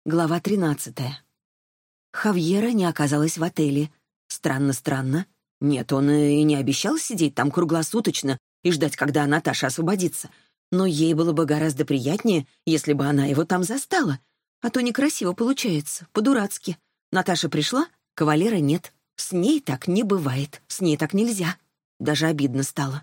Глава 13. Хавьера не оказалось в отеле. Странно. Нет, он и не обещал сидеть там круглосуточно и ждать, когда Наташа освободится. Но ей было бы гораздо приятнее, если бы она его там застала. А то некрасиво получается, по-дурацки. Наташа пришла, кавалера нет. С ней так не бывает, с ней так нельзя. Даже обидно стало.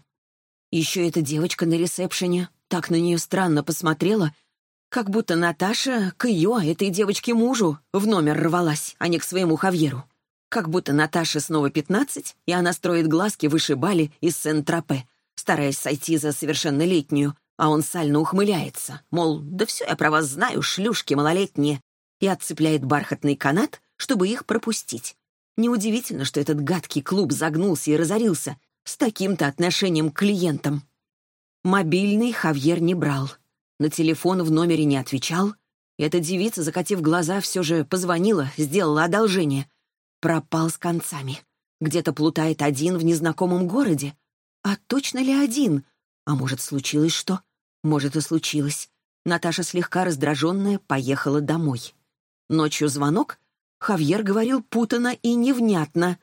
Еще эта девочка на ресепшене так на нее странно посмотрела, как будто Наташа к ее, этой девочке мужу, в номер рвалась, а не к своему Хавьеру. Как будто Наташе снова 15, и она строит глазки вышибали из Сен-Тропе, стараясь сойти за совершеннолетнюю, а он сально ухмыляется, мол, да все я про вас знаю, шлюшки малолетние, и отцепляет бархатный канат, чтобы их пропустить. Неудивительно, что этот гадкий клуб загнулся и разорился с таким-то отношением к клиентам. Мобильный Хавьер не брал. На телефон в номере не отвечал. Эта девица, закатив глаза, все же позвонила, сделала одолжение. Пропал с концами. Где-то плутает один в незнакомом городе. А точно ли один? А может, случилось что? Может, и случилось. Наташа, слегка раздраженная, поехала домой. Ночью звонок. Хавьер говорил путанно и невнятно.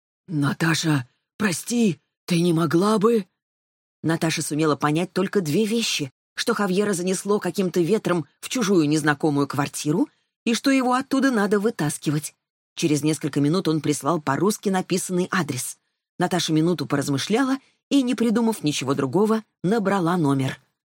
«Наташа, прости, ты не могла бы...» Наташа сумела понять только две вещи: что Хавьера занесло каким-то ветром в чужую незнакомую квартиру и что его оттуда надо вытаскивать. Через несколько минут он прислал по-русски написанный адрес. Наташа минуту поразмышляла и, не придумав ничего другого, набрала номер.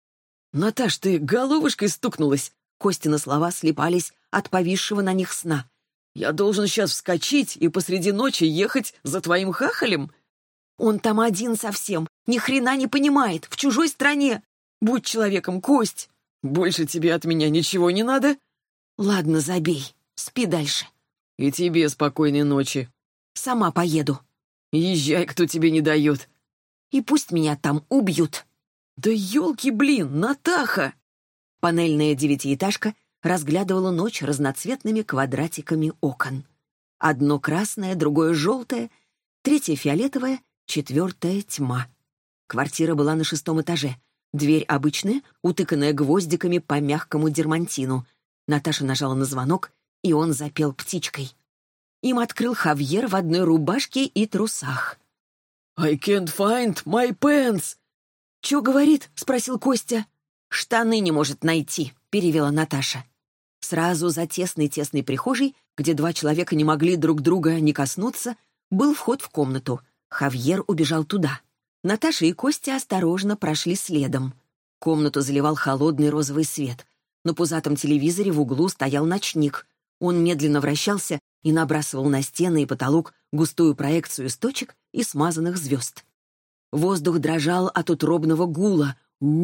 «Наташ, ты головушкой стукнулась?» Костины слова слипались от повисшего на них сна. «Я должен сейчас вскочить и посреди ночи ехать за твоим хахалем?» «Он там один совсем, ни хрена не понимает, в чужой стране. Будь человеком, Кость. Больше тебе от меня ничего не надо?» «Ладно, забей. Спи дальше». «И тебе спокойной ночи». «Сама поеду». «Езжай, кто тебе не дает». «И пусть меня там убьют». «Да елки, блин, Натаха!» Панельная девятиэтажка разглядывала ночь разноцветными квадратиками окон. Одно красное, другое желтое, третье фиолетовое, четвертое тьма. Квартира была на 6-м этаже. Дверь обычная, утыканная гвоздиками по мягкому дермантину. Наташа нажала на звонок, и он запел птичкой. Им открыл Хавьер в одной рубашке и трусах. «I can't find my pants!» «Чё говорит?» — спросил Костя. «Штаны не может найти», — перевела Наташа. Сразу за тесной прихожей, где два человека не могли друг друга не коснуться, был вход в комнату. Хавьер убежал туда. Наташа и Костя осторожно прошли следом. Комнату заливал холодный розовый свет. На пузатом телевизоре в углу стоял ночник. Он медленно вращался и набрасывал на стены и потолок густую проекцию из точек и смазанных звезд. Воздух дрожал от утробного гула.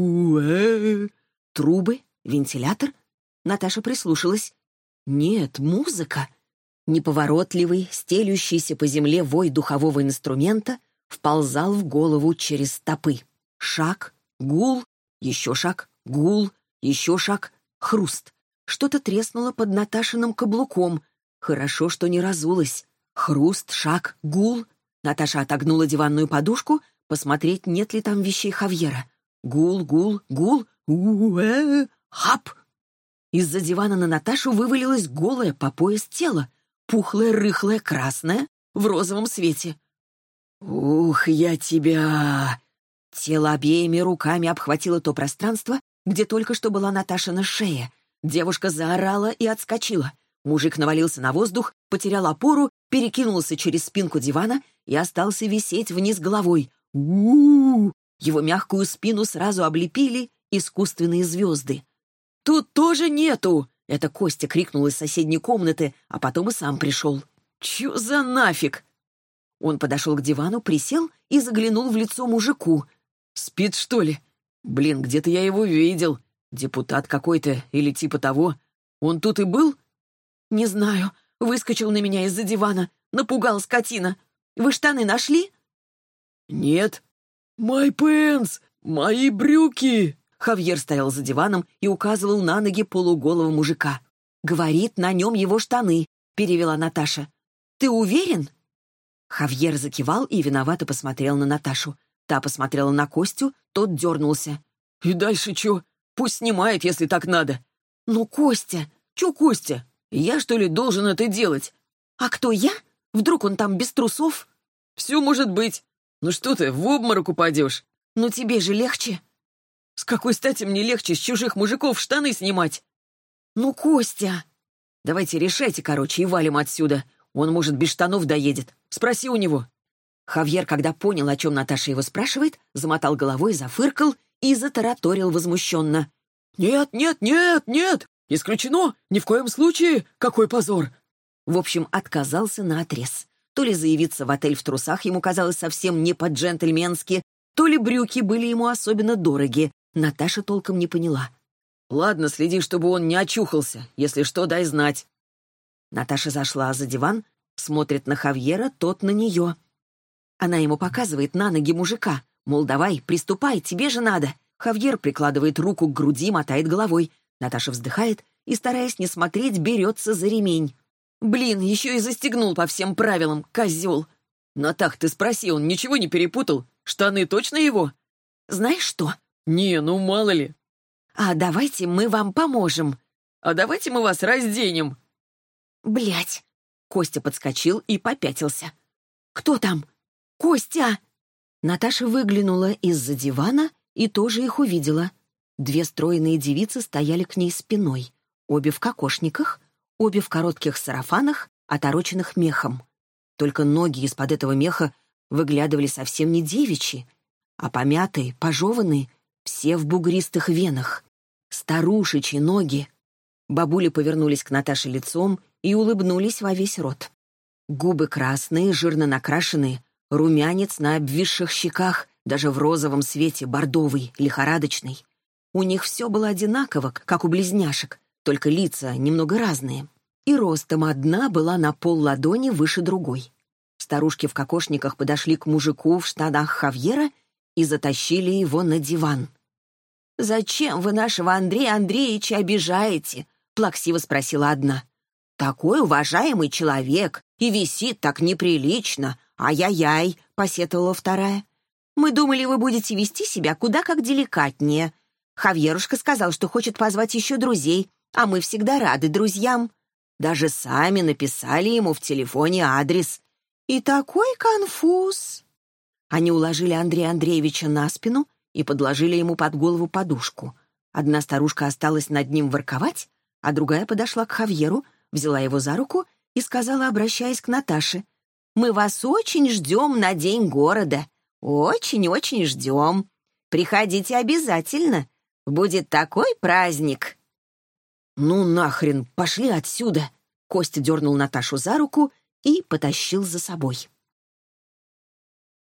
Трубы? Вентилятор? Наташа прислушалась. Нет, музыка. Неповоротливый, стелющийся по земле вой духового инструмента вползал в голову через стопы. Шаг, гул, еще шаг, гул, еще шаг, хруст. Что-то треснуло под Наташиным каблуком. Хорошо, что не разулось. Хруст, шаг, гул. Наташа отогнула диванную подушку, посмотреть, нет ли там вещей Хавьера. Гул, гул, гул, хап! Из-за дивана на Наташу вывалилось голое по пояс тело, пухлое, рыхлое, красное, в розовом свете. «Ух, я тебя!» Тело обеими руками обхватило то пространство, где только что была Наташина шея. Девушка заорала и отскочила. Мужик навалился на воздух, потерял опору, перекинулся через спинку дивана и остался висеть вниз головой. У-у-у! Его мягкую спину сразу облепили искусственные звезды. «Тут тоже нету!» — это Костя крикнул из соседней комнаты, а потом и сам пришел. «Чё за нафиг?» Он подошел к дивану, присел и заглянул в лицо мужику. «Спит, что ли? Блин, где-то я его видел. Депутат какой-то или типа того. Он тут и был?» «Не знаю. Выскочил на меня из-за дивана. Напугал скотина. Вы штаны нашли?» «Нет». «My pants! Мои брюки!» Хавьер стоял за диваном и указывал на ноги полуголого мужика. «Говорит, на нем его штаны», — перевела Наташа. «Ты уверен?» Хавьер закивал и виновато посмотрел на Наташу. Та посмотрела на Костю, тот дернулся. «И дальше чё? Пусть снимает, если так надо». «Ну, Костя!» «Чё, Костя? Я, что ли, должен это делать? А кто я? Вдруг он там без трусов? Все может быть. Ну что ты, в обморок упадешь? Ну тебе же легче. С какой стати мне легче с чужих мужиков штаны снимать? Ну, Костя. Давайте решайте, короче, и валим отсюда. Он, может, без штанов доедет. Спроси у него. Хавьер, когда понял, о чем Наташа его спрашивает, замотал головой, зафыркал и затараторил возмущенно. «Нет, нет, нет, нет! Исключено! Ни в коем случае! Какой позор!» В общем, отказался наотрез. То ли заявиться в отель в трусах ему казалось совсем не по-джентльменски, то ли брюки были ему особенно дороги. Наташа толком не поняла. «Ладно, следи, чтобы он не очухался. Если что, дай знать». Наташа зашла за диван, смотрит на Хавьера, тот на нее. Она ему показывает на ноги мужика. Мол, давай, приступай, тебе же надо. Хавьер прикладывает руку к груди, мотает головой. Наташа вздыхает и, стараясь не смотреть, берется за ремень. Блин, еще и застегнул по всем правилам, козел. Натах, ты спроси, он ничего не перепутал? Штаны точно его? Знаешь что? Не, ну мало ли. А давайте мы вам поможем. А давайте мы вас разденем. Блять. Костя подскочил и попятился. Кто там? Костя! Наташа выглянула из-за дивана и тоже их увидела. Две стройные девицы стояли к ней спиной. Обе в кокошниках, обе в коротких сарафанах, отороченных мехом. Только ноги из-под этого меха выглядывали совсем не девичьи, а помятые, пожеванные, все в бугристых венах. Старушечьи ноги. Бабули повернулись к Наташе лицом и улыбнулись во весь рот. Губы красные, жирно накрашенные, румянец на обвисших щеках, даже в розовом свете, бордовый, лихорадочный. У них все было одинаково, как у близняшек, только лица немного разные. И ростом одна была на полладони выше другой. Старушки в кокошниках подошли к мужику в штанах Хавьера и затащили его на диван. «Зачем вы нашего Андрея Андреевича обижаете?» — плаксиво спросила одна. «Такой уважаемый человек и висит так неприлично. Ай-яй-яй», — посетовала вторая. «Мы думали, вы будете вести себя куда как деликатнее. Хавьерушка сказал, что хочет позвать еще друзей, а мы всегда рады друзьям. Даже сами написали ему в телефоне адрес. И такой конфуз!» Они уложили Андрея Андреевича на спину и подложили ему под голову подушку. Одна старушка осталась над ним ворковать, а другая подошла к Хавьеру, взяла его за руку и сказала, обращаясь к Наташе: «Мы вас очень ждем на День города. Очень-очень ждем. Приходите обязательно. Будет такой праздник». «Ну нахрен, пошли отсюда!» Костя дернул Наташу за руку и потащил за собой.